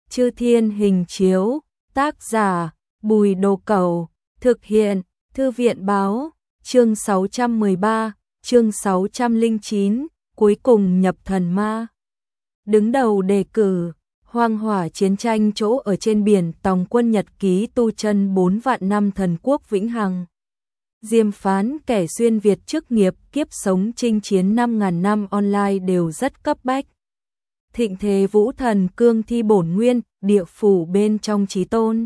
Chư Thiên Hình Chiếu, tác giả, Bùi Đồ Cẩu, thực hiện, Thư viện báo, chương 613, chương 609, cuối cùng nhập thần ma. Đứng đầu đề cử, hoang hỏa chiến tranh chỗ ở trên biển tòng quân nhật ký tu chân 4 vạn năm thần quốc vĩnh hằng. Diêm phán kẻ xuyên Việt chức nghiệp kiếp sống chinh chiến 5.000 năm online đều rất cấp bách. Thịnh thế vũ thần cương thi bổn nguyên, địa phủ bên trong chí tôn.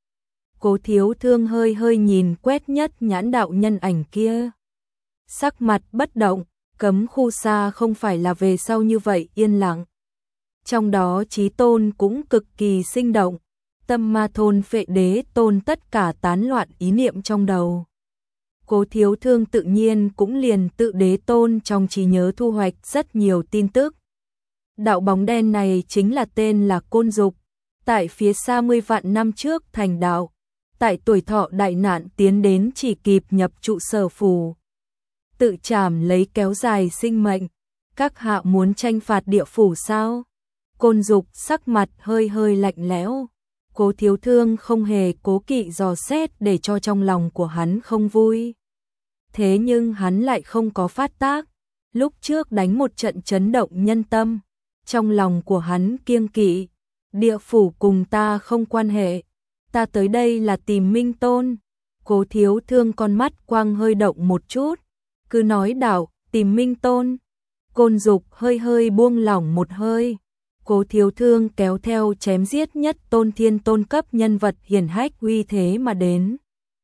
Cố Thiếu Thương hơi hơi nhìn quét nhất nhãn đạo nhân ảnh kia. Sắc mặt bất động, cấm khu xa không phải là về sau như vậy yên lặng. Trong đó chí tôn cũng cực kỳ sinh động, tâm ma thôn phệ đế tôn tất cả tán loạn ý niệm trong đầu. Cố Thiếu Thương tự nhiên cũng liền tự đế tôn trong trí nhớ thu hoạch rất nhiều tin tức. Đạo bóng đen này chính là tên là Côn Dục, tại phía xa 10 vạn năm trước thành đạo, tại tuổi thọ đại nạn tiến đến chỉ kịp nhập trụ sở phủ. Tự trảm lấy kéo dài sinh mệnh, các hạ muốn tranh phạt địa phủ sao? Côn Dục sắc mặt hơi hơi lạnh lẽo. Cố Thiếu Thương không hề cố kỵ dò xét để cho trong lòng của hắn không vui. Thế nhưng hắn lại không có phát tác. Lúc trước đánh một trận chấn động nhân tâm, trong lòng của hắn kiêng kỵ, địa phủ cùng ta không quan hệ, ta tới đây là tìm Minh Tôn. Cố Thiếu Thương con mắt quang hơi động một chút, cứ nói đạo, tìm Minh Tôn. Côn Dục hơi hơi buông lỏng một hơi. Cố Thiếu Thương kéo theo chém giết nhất tôn thiên tôn cấp nhân vật hiển hách uy thế mà đến.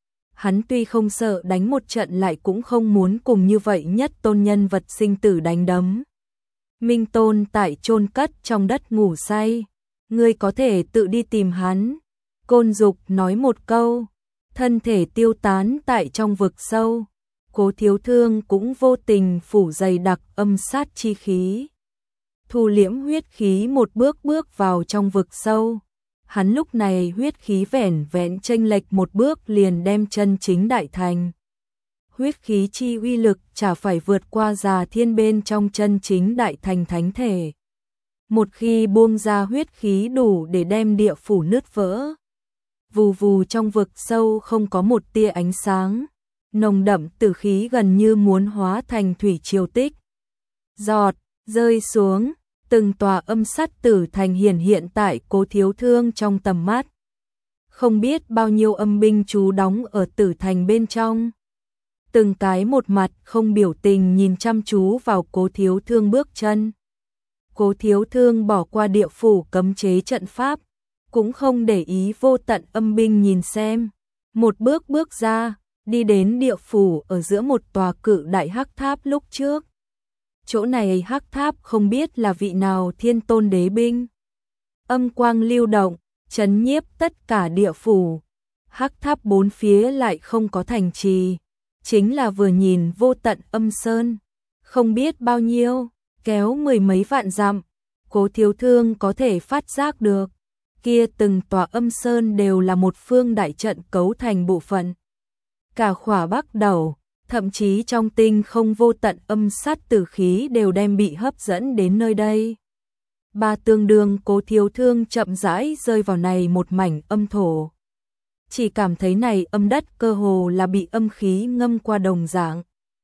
Hắn tuy không sợ đánh một trận lại cũng không muốn cùng như vậy nhất tôn nhân vật sinh tử đánh đấm. Minh Tôn tại chôn cất trong đất ngủ say, ngươi có thể tự đi tìm hắn. Côn Dục nói một câu, thân thể tiêu tán tại trong vực sâu. Cố Thiếu Thương cũng vô tình phủ dày đặc âm sát chi khí. Thu liễm huyết khí một bước bước vào trong vực sâu. Hắn lúc này huyết khí vẻn vẹn chênh lệch một bước liền đem chân chính đại thành. Huyết khí chi uy lực chả phải vượt qua già thiên bên trong chân chính đại thành thánh thể. Một khi buông ra huyết khí đủ để đem địa phủ nứt vỡ. Vù vù trong vực sâu không có một tia ánh sáng. Nồng đậm tử khí gần như muốn hóa thành thủy triều tích. Giọt, rơi xuống, từng tòa âm sát tử thành hiển hiện tại Cố Thiếu Thương trong tầm mắt. Không biết bao nhiêu âm binh trú đóng ở tử thành bên trong. Từng cái một mặt không biểu tình nhìn chăm chú vào Cố Thiếu Thương bước chân. Cố Thiếu Thương bỏ qua địa phủ cấm chế trận pháp, cũng không để ý vô tận âm binh nhìn xem. Một bước bước ra, đi đến địa phủ ở giữa một tòa cự đại hắc tháp lúc trước. Chỗ này hắc tháp không biết là vị nào thiên tôn đế binh. Âm quang lưu động, chấn nhiếp tất cả địa phủ. Hắc tháp bốn phía lại không có thành trì. Chính là vừa nhìn vô tận âm sơn. Không biết bao nhiêu, kéo 10 mấy vạn dặm. Cố Thiếu Thương có thể phát giác được. Kia từng tòa âm sơn đều là một phương đại trận cấu thành bộ phận. Cả khỏa bắc đầu, thậm chí trong tinh không vô tận âm sát tử khí đều đem bị hấp dẫn đến nơi đây. Ba tương đương Cố Thiếu Thương chậm rãi rơi vào này một mảnh âm thổ. Chỉ cảm thấy này âm đất cơ hồ là bị âm khí ngâm qua đồng dạng.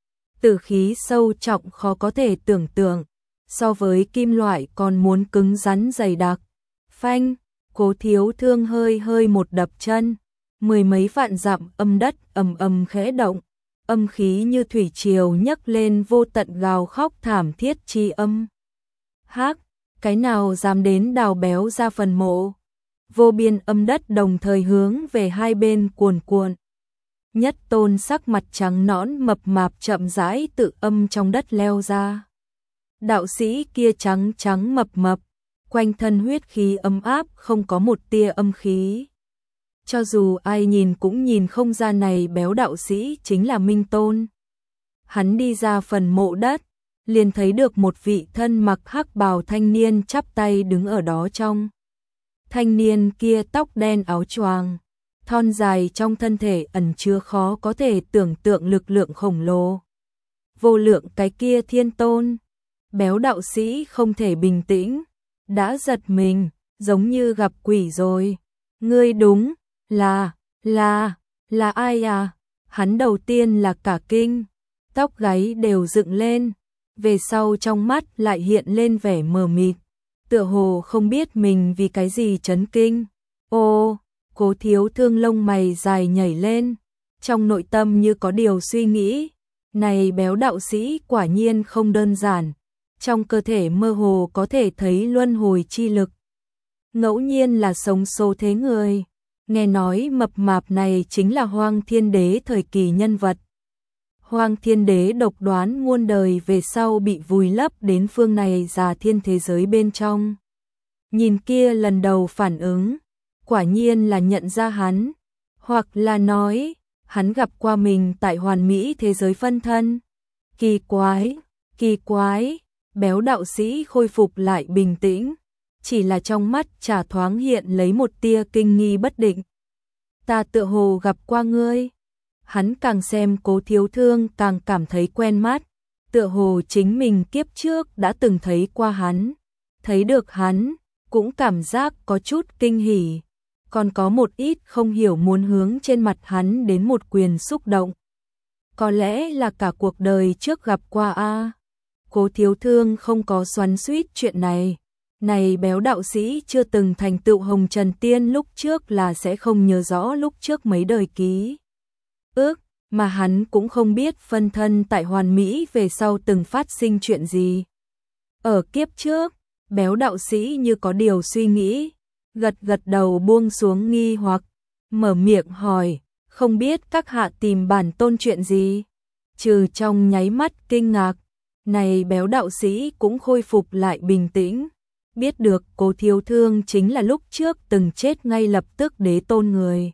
Tử khí sâu trọng khó có thể tưởng tượng, so với kim loại còn muốn cứng rắn dày đặc. Phanh, Cố Thiếu Thương hơi hơi một đập chân, 10 mấy vạn dặm âm đất ầm ầm khẽ động, âm khí như thủy triều nhấc lên vô tận gào khóc thảm thiết chi âm. Hắc, cái nào dám đến đào béo ra phần mộ? Vô biên âm đất đồng thời hướng về hai bên cuồn cuộn. Nhất tôn sắc mặt trắng nõn mập mạp chậm rãi tự âm trong đất leo ra. Đạo sĩ kia trắng trắng mập mập, quanh thân huyết khí ấm áp không có một tia âm khí. Cho dù ai nhìn cũng nhìn không ra này béo đạo sĩ chính là Minh Tôn. Hắn đi ra phần mộ đất, liền thấy được một vị thân mặc hắc bào thanh niên chắp tay đứng ở đó trong. Thanh niên kia tóc đen áo choàng, thon dài trong thân thể ẩn chứa khó có thể tưởng tượng lực lượng khổng lồ. Vô lượng cái kia thiên tôn. Béo đạo sĩ không thể bình tĩnh, đã giật mình, giống như gặp quỷ rồi. Ngươi đúng là ai à? Hắn đầu tiên là cả kinh, tóc gáy đều dựng lên, về sau trong mắt lại hiện lên vẻ mờ mịt, tựa hồ không biết mình vì cái gì chấn kinh. Ô, Cố Thiếu Thương lông mày dài nhảy lên, trong nội tâm như có điều suy nghĩ, này béo đạo sĩ quả nhiên không đơn giản, trong cơ thể mơ hồ có thể thấy luân hồi chi lực. Ngẫu nhiên là sống số thế người, nghe nói mập mạp này chính là Hoang Thiên Đế thời kỳ nhân vật. Hoang Thiên Đế độc đoán muôn đời về sau bị vùi lấp đến phương này già thiên thế giới bên trong. Nhìn kia lần đầu phản ứng, quả nhiên là nhận ra hắn, hoặc là nói, hắn gặp qua mình tại hoàn mỹ thế giới phân thân. Kỳ quái, béo đạo sĩ khôi phục lại bình tĩnh, chỉ là trong mắt chả thoáng hiện lấy một tia kinh nghi bất định. Ta tựa hồ gặp qua ngươi. Hắn càng xem Cố Thiếu Thương càng cảm thấy quen mắt, tựa hồ chính mình kiếp trước đã từng thấy qua hắn. Thấy được hắn, cũng cảm giác có chút kinh hỉ, còn có một ít không hiểu muốn hướng trên mặt hắn đến một quyền xúc động. Có lẽ là cả cuộc đời trước gặp qua a. Cố Thiếu Thương không có xoắn xuýt chuyện này. Này béo đạo sĩ chưa từng thành tựu Hồng Trần Tiên lúc trước là sẽ không nhớ rõ lúc trước mấy đời ký ức, mà hắn cũng không biết phân thân tại hoàn mỹ về sau từng phát sinh chuyện gì. Ở kiếp trước, béo đạo sĩ như có điều suy nghĩ, gật gật đầu buông xuống nghi hoặc, mở miệng hỏi, không biết các hạ tìm bản tôn chuyện gì? Trừ trong nháy mắt kinh ngạc, này béo đạo sĩ cũng khôi phục lại bình tĩnh, biết được Cố Thiếu Thương chính là lúc trước từng chết ngay lập tức đế tôn người.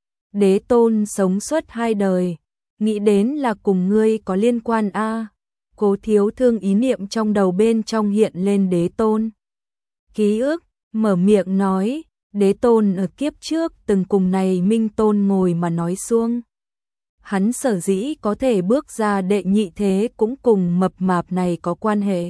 Đế tôn sống suốt 2 đời, nghĩ đến là cùng ngươi có liên quan a. Cố Thiếu Thương ý niệm trong đầu bên trong hiện lên đế tôn. Ký ức, mở miệng nói, đế tôn ở kiếp trước từng cùng này Minh Tôn ngồi mà nói xuông. Hắn sở dĩ có thể bước ra đệ nhị thế cũng cùng mập mạp này có quan hệ.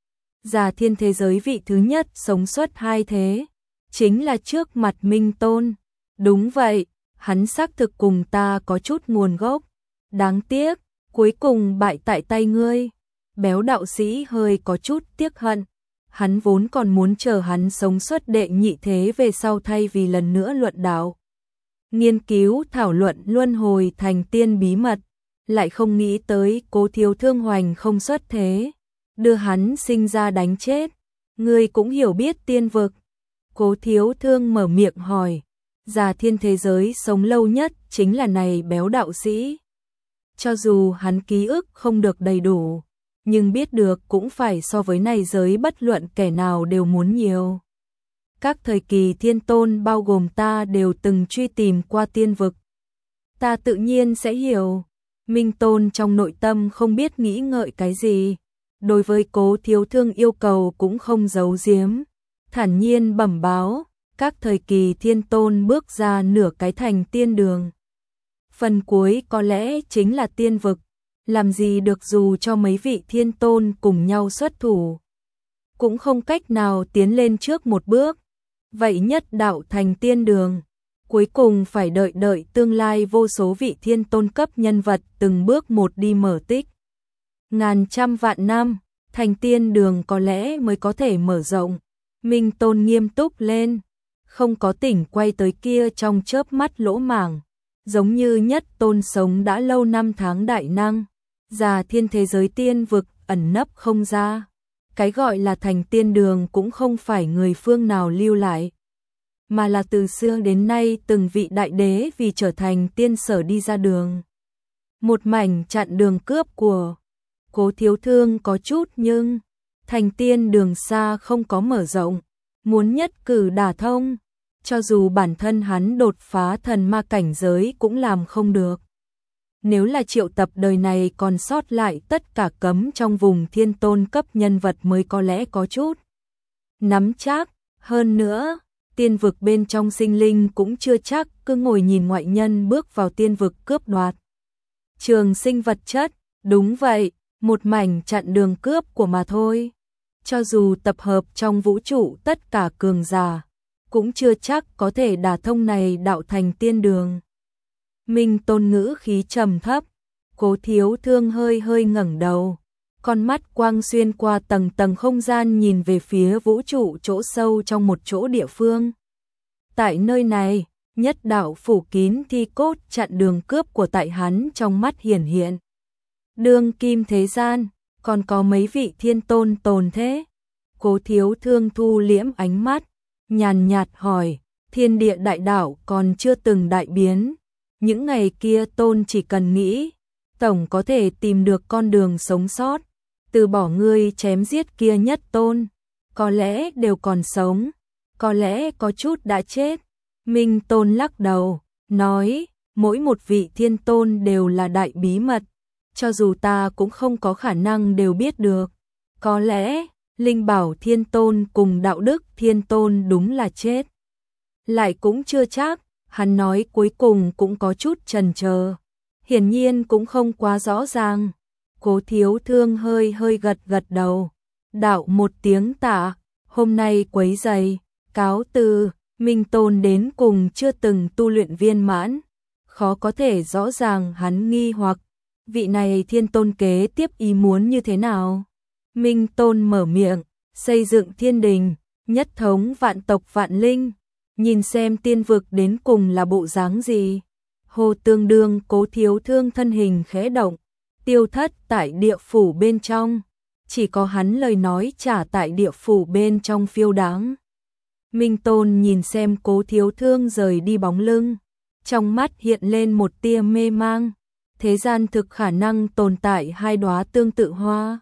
Già thiên thế giới vị thứ nhất sống suốt 2 thế, chính là trước mặt Minh Tôn. Đúng vậy, hắn xác thực cùng ta có chút nguồn gốc. Đáng tiếc, cuối cùng bại tại tay ngươi. Béo đạo sĩ hơi có chút tiếc hận. Hắn vốn còn muốn chờ hắn sống suốt đệ nhị thế về sau thay vì lần nữa luận đạo. Nghiên cứu thảo luận luân hồi thành tiên bí mật, lại không nghĩ tới Cố Thiếu Thương hoành không xuất thế, đưa hắn sinh ra đánh chết. Ngươi cũng hiểu biết tiên vực. Cố Thiếu Thương mở miệng hỏi, già thiên thế giới sống lâu nhất chính là này béo đạo sĩ. Cho dù hắn ký ức không được đầy đủ, nhưng biết được cũng phải so với này giới bất luận kẻ nào đều muốn nhiều. Các thời kỳ thiên tôn bao gồm ta đều từng truy tìm qua tiên vực. Ta tự nhiên sẽ hiểu. Minh Tôn trong nội tâm không biết nghĩ ngợi cái gì. Đối với Cố Thiếu Thương yêu cầu cũng không giấu giếm. Thản nhiên bẩm báo, các thời kỳ thiên tôn bước ra nửa cái thành tiên đường. Phần cuối có lẽ chính là tiên vực. Làm gì được dù cho mấy vị thiên tôn cùng nhau xuất thủ, cũng không cách nào tiến lên trước một bước. Vậy nhất đạo thành tiên đường, cuối cùng phải đợi tương lai vô số vị thiên tôn cấp nhân vật từng bước một đi mở tích. Ngàn trăm vạn năm, thành tiên đường có lẽ mới có thể mở rộng. Minh Tôn nghiêm túc lên, không có tỉnh quay tới kia trong chớp mắt lỗ mảng, giống như nhất tôn sống đã lâu năm tháng đại năng. Già thiên thế giới tiên vực ẩn nấp không ra. Cái gọi là thành tiên đường cũng không phải người phương nào lưu lại, mà là từ xưa đến nay từng vị đại đế vì trở thành tiên sở đi ra đường. Một mảnh chặn đường cướp của Cố Thiếu Thương có chút, nhưng thành tiên đường xa không có mở rộng, muốn nhất cử đả thông, cho dù bản thân hắn đột phá thần ma cảnh giới cũng làm không được. Nếu là triệu tập đời này còn sót lại tất cả cấm trong vùng thiên tôn cấp nhân vật mới có lẽ có chút nắm chắc. Hơn nữa, tiên vực bên trong sinh linh cũng chưa chắc cứ ngồi nhìn ngoại nhân bước vào tiên vực cướp đoạt trường sinh vật chất. Đúng vậy, một mảnh chặn đường cướp của mà thôi. Cho dù tập hợp trong vũ trụ tất cả cường giả, cũng chưa chắc có thể đả thông này đạo thành tiên đường. Minh Tôn ngữ khí trầm thấp, Cố Thiếu Thương hơi hơi ngẩng đầu, con mắt quang xuyên qua tầng tầng không gian nhìn về phía vũ trụ chỗ sâu trong một chỗ địa phương. Tại nơi này, nhất đạo phủ kín thi cốt chặn đường cướp của tại hắn trong mắt hiển hiện. Đương kim thế gian, còn có mấy vị thiên tôn tồn thế? Cố Thiếu Thương thu liễm ánh mắt, nhàn nhạt hỏi, thiên địa đại đạo còn chưa từng đại biến. Những ngày kia tôn chỉ cần nghĩ, tổng có thể tìm được con đường sống sót, từ bỏ ngươi chém giết kia nhất tôn, có lẽ đều còn sống, có lẽ có chút đã chết. Minh Tôn lắc đầu, nói, mỗi một vị thiên tôn đều là đại bí mật, cho dù ta cũng không có khả năng đều biết được. Có lẽ, Linh Bảo Thiên Tôn cùng Đạo Đức Thiên Tôn đúng là chết. Lại cũng chưa chắc, hắn nói cuối cùng cũng có chút chần chờ. Hiển nhiên cũng không quá rõ ràng. Cố Thiếu Thương hơi hơi gật gật đầu. Đạo một tiếng tạ, hôm nay quấy rầy, cáo từ. Minh Tôn đến cùng chưa từng tu luyện viên mãn, khó có thể rõ ràng hắn nghi hoặc vị này thiên tôn kế tiếp ý muốn như thế nào. Minh Tôn mở miệng, xây dựng thiên đình, nhất thống vạn tộc vạn linh, nhìn xem tiên vực đến cùng là bộ dáng gì. Hồ tương đương Cố Thiếu Thương thân hình khẽ động, tiêu thất tại địa phủ bên trong, chỉ có hắn lời nói trả tại địa phủ bên trong phiêu đáng. Minh Tôn nhìn xem Cố Thiếu Thương rời đi bóng lưng, trong mắt hiện lên một tia mê mang, thế gian thực khả năng tồn tại hai đóa tương tự hoa.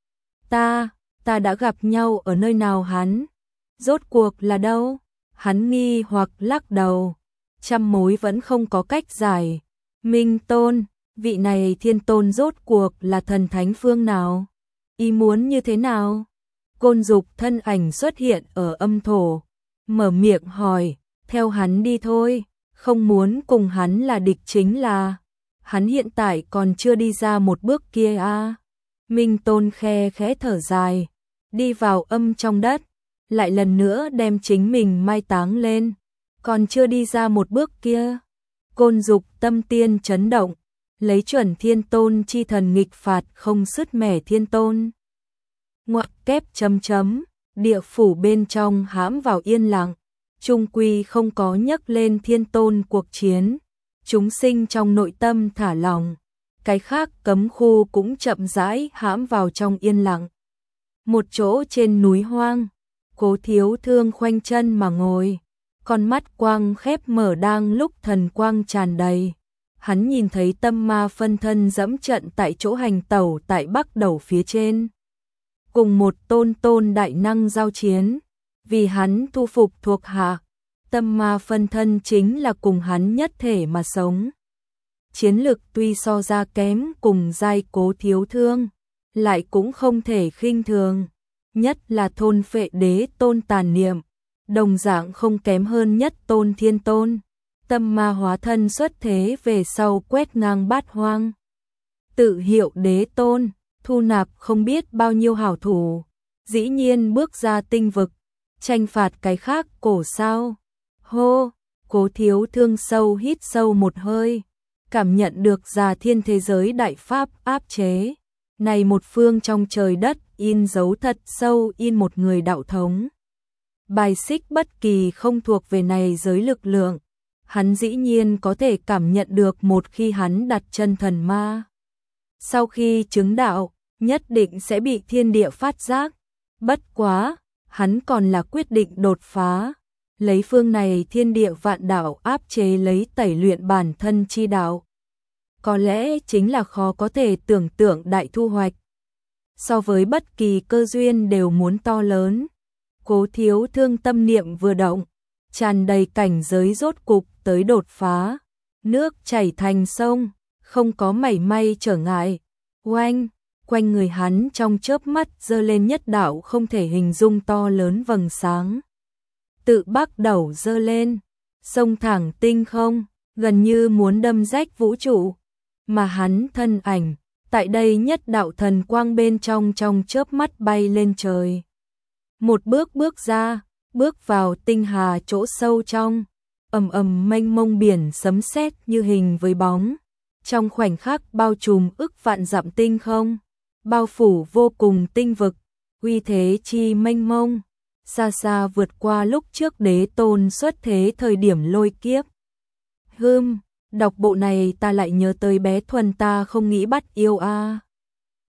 Ta đã gặp nhau ở nơi nào hắn? Rốt cuộc là đâu? Hắn nghi hoặc lắc đầu, trăm mối vẫn không có cách giải. Minh Tôn, vị này thiên tôn rốt cuộc là thần thánh phương nào? Ý muốn như thế nào? Côn Dục thân ảnh xuất hiện ở âm thổ, mở miệng hỏi, theo hắn đi thôi, không muốn cùng hắn là địch chính là. Hắn hiện tại còn chưa đi ra một bước kia a. Minh Tôn khẽ thở dài, đi vào âm trong đất, lại lần nữa đem chính mình mai táng lên, còn chưa đi ra một bước kia. Côn Dục tâm tiên chấn động, lấy chuẩn thiên tôn chi thần nghịch phạt không sứt mẻ thiên tôn. Ngoặc kép chấm chấm, địa phủ bên trong hãm vào yên lặng, chung quy không có nhấc lên thiên tôn cuộc chiến, chúng sinh trong nội tâm thả lòng, cái khác cấm khu cũng chậm rãi hãm vào trong yên lặng. Một chỗ trên núi hoang, Cố Thiếu Thương khoanh chân mà ngồi, con mắt quang khép mở đang lúc thần quang tràn đầy. Hắn nhìn thấy tâm ma phân thân dẫm trận tại chỗ hành tẩu tại bắc đầu phía trên, cùng một tôn đại năng giao chiến, vì hắn thu phục thuộc hạ, tâm ma phân thân chính là cùng hắn nhất thể mà sống. Chiến lực tuy so ra kém cùng giai Cố Thiếu Thương, lại cũng không thể khinh thường, nhất là thôn phệ đế tôn tàn niệm, đồng dạng không kém hơn nhất tôn thiên tôn. Tâm ma hóa thân xuất thế về sau quét ngang bát hoang, tự hiệu đế tôn, thu nạp không biết bao nhiêu hảo thủ, dĩ nhiên bước ra tinh vực, tranh phạt cái khác cổ sao. Hô, Cố Thiếu Thương sâu hít sâu một hơi, cảm nhận được già thiên thế giới đại pháp áp chế. Này một phương trong trời đất in dấu thật sâu in một người đạo thống. Bài xích bất kỳ không thuộc về này giới lực lượng. Hắn dĩ nhiên có thể cảm nhận được một khi hắn đặt chân thần ma. Sau khi chứng đạo, nhất định sẽ bị thiên địa phát giác. Bất quá, hắn còn là quyết định đột phá. Lấy phương này thiên địa vạn đạo áp chế lấy tẩy luyện bản thân chi đạo. Có lẽ chính là khó có thể tưởng tượng đại thu hoạch. So với bất kỳ cơ duyên đều muốn to lớn. Cố Thiếu Thương tâm niệm vừa động, tràn đầy cảnh giới rốt cục tới đột phá. Nước chảy thành sông, không có mảy may trở ngại. Oanh, quanh người hắn trong chớp mắt giơ lên nhất đạo không thể hình dung to lớn vầng sáng. Tự bắc đầu giơ lên, sông thẳng tinh không, gần như muốn đâm rách vũ trụ. Mà hắn thân ảnh, tại đây nhất đạo thần quang bên trong chớp mắt bay lên trời. Một bước bước ra, bước vào tinh hà chỗ sâu trong, ầm ầm mênh mông biển sấm sét như hình với bóng, trong khoảnh khắc bao trùm ức vạn dặm tinh không, bao phủ vô cùng tinh vực, uy thế chi mênh mông, xa xa vượt qua lúc trước Đế Tôn xuất thế thời điểm lôi kiếp. Đọc bộ này ta lại nhớ tới bé Thuần ta không nghĩ bắt yêu a.